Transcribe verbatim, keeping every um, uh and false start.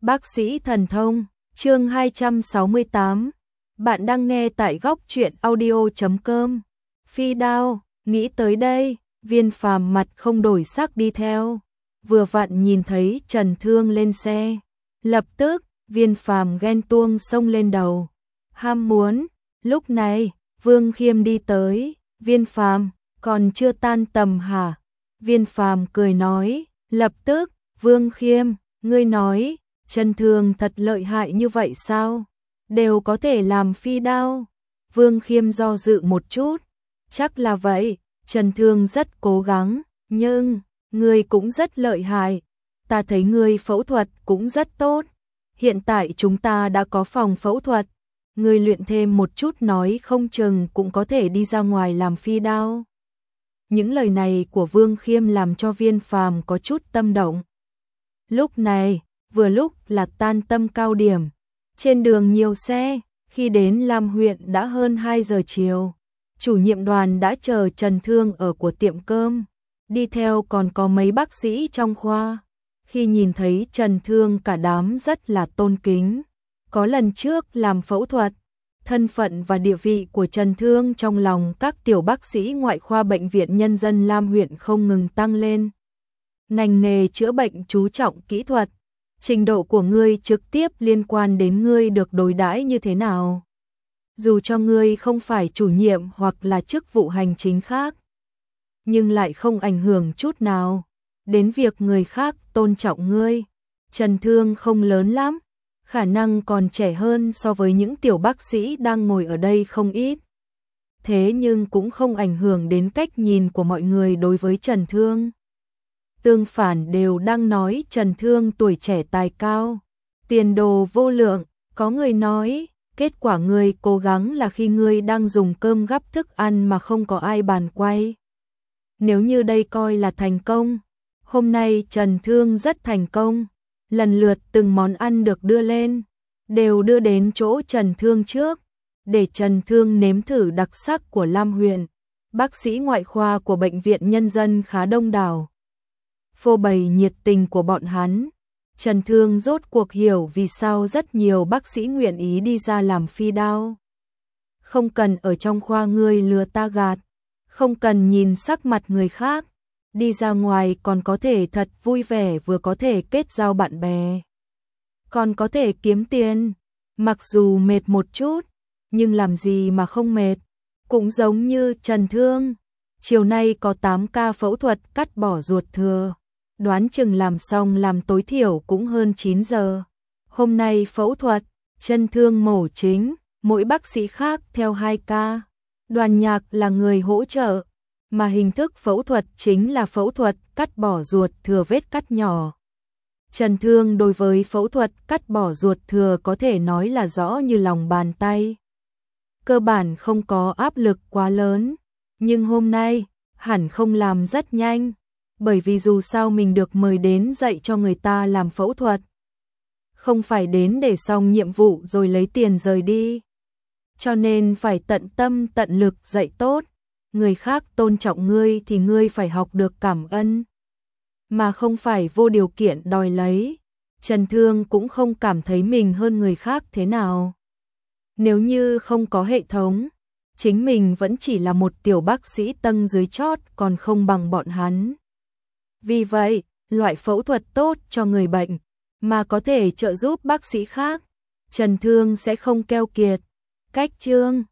Bác sĩ thần thông, chương hai trăm sáu mươi tám. Bạn đang nghe tại góc truyện audio chấm com. Phi đao, nghĩ tới đây, Viên Phàm mặt không đổi sắc đi theo. Vừa vặn nhìn thấy Trần Thương lên xe, lập tức, Viên Phàm ghen tuông xông lên đầu. Ham muốn, lúc này, Vương Khiêm đi tới, Viên Phàm, còn chưa tan tầm hả? Viên Phàm cười nói, lập tức, Vương Khiêm, ngươi nói, Trần Thương thật lợi hại như vậy sao? Đều có thể làm phi đao. Vương Khiêm do dự một chút, chắc là vậy, Trần Thương rất cố gắng, nhưng, ngươi cũng rất lợi hại. Ta thấy ngươi phẫu thuật cũng rất tốt. Hiện tại chúng ta đã có phòng phẫu thuật. Ngươi luyện thêm một chút nói không chừng cũng có thể đi ra ngoài làm phi đao. Những lời này của Vương Khiêm làm cho Viên Phàm có chút tâm động. Lúc này, vừa lúc là tan tầm cao điểm. Trên đường nhiều xe, khi đến Lam huyện đã hơn hai giờ chiều. Chủ nhiệm đoàn đã chờ Trần Thương ở của tiệm cơm. Đi theo còn có mấy bác sĩ trong khoa. Khi nhìn thấy Trần Thương cả đám rất là tôn kính. Có lần trước làm phẫu thuật, thân phận và địa vị của Trần Thương trong lòng các tiểu bác sĩ ngoại khoa bệnh viện nhân dân Lam huyện không ngừng tăng lên. Ngành nghề chữa bệnh chú trọng kỹ thuật, trình độ của ngươi trực tiếp liên quan đến ngươi được đối đãi như thế nào. Dù cho ngươi không phải chủ nhiệm hoặc là chức vụ hành chính khác, nhưng lại không ảnh hưởng chút nào đến việc người khác tôn trọng ngươi. Trần Thương không lớn lắm, khả năng còn trẻ hơn so với những tiểu bác sĩ đang ngồi ở đây không ít. Thế nhưng cũng không ảnh hưởng đến cách nhìn của mọi người đối với Trần Thương. Tương phản đều đang nói Trần Thương tuổi trẻ tài cao, tiền đồ vô lượng. Có người nói, kết quả ngươi cố gắng là khi ngươi đang dùng cơm gắp thức ăn mà không có ai bàn quay. Nếu như đây coi là thành công, hôm nay Trần Thương rất thành công. Lần lượt từng món ăn được đưa lên, đều đưa đến chỗ Trần Thương trước, để Trần Thương nếm thử đặc sắc của Lam huyện. Bác sĩ ngoại khoa của bệnh viện nhân dân khá đông đảo, phô bày nhiệt tình của bọn hắn. Trần Thương rốt cuộc hiểu vì sao rất nhiều bác sĩ nguyện ý đi ra làm phi đao. Không cần ở trong khoa ngươi lừa ta gạt, không cần nhìn sắc mặt người khác. Đi ra ngoài còn có thể thật vui vẻ, vừa có thể kết giao bạn bè, còn có thể kiếm tiền. Mặc dù mệt một chút, nhưng làm gì mà không mệt. Cũng giống như Trần Thương, chiều nay có tám ca phẫu thuật cắt bỏ ruột thừa, đoán chừng làm xong làm tối thiểu cũng hơn chín giờ. Hôm nay phẫu thuật, Trần Thương mổ chính, mỗi bác sĩ khác theo hai ca. Đoàn Nhạc là người hỗ trợ, mà hình thức phẫu thuật chính là phẫu thuật cắt bỏ ruột thừa vết cắt nhỏ. Trần Thương đối với phẫu thuật cắt bỏ ruột thừa có thể nói là rõ như lòng bàn tay. Cơ bản không có áp lực quá lớn, nhưng hôm nay hẳn không làm rất nhanh, bởi vì dù sao mình được mời đến dạy cho người ta làm phẫu thuật. Không phải đến để xong nhiệm vụ rồi lấy tiền rời đi. Cho nên phải tận tâm tận lực dạy tốt. Người khác tôn trọng ngươi thì ngươi phải học được cảm ơn, mà không phải vô điều kiện đòi lấy. Trần Thương cũng không cảm thấy mình hơn người khác thế nào. Nếu như không có hệ thống, chính mình vẫn chỉ là một tiểu bác sĩ tầng dưới chót, còn không bằng bọn hắn. Vì vậy, loại phẫu thuật tốt cho người bệnh, mà có thể trợ giúp bác sĩ khác, Trần Thương sẽ không keo kiệt. Cách chương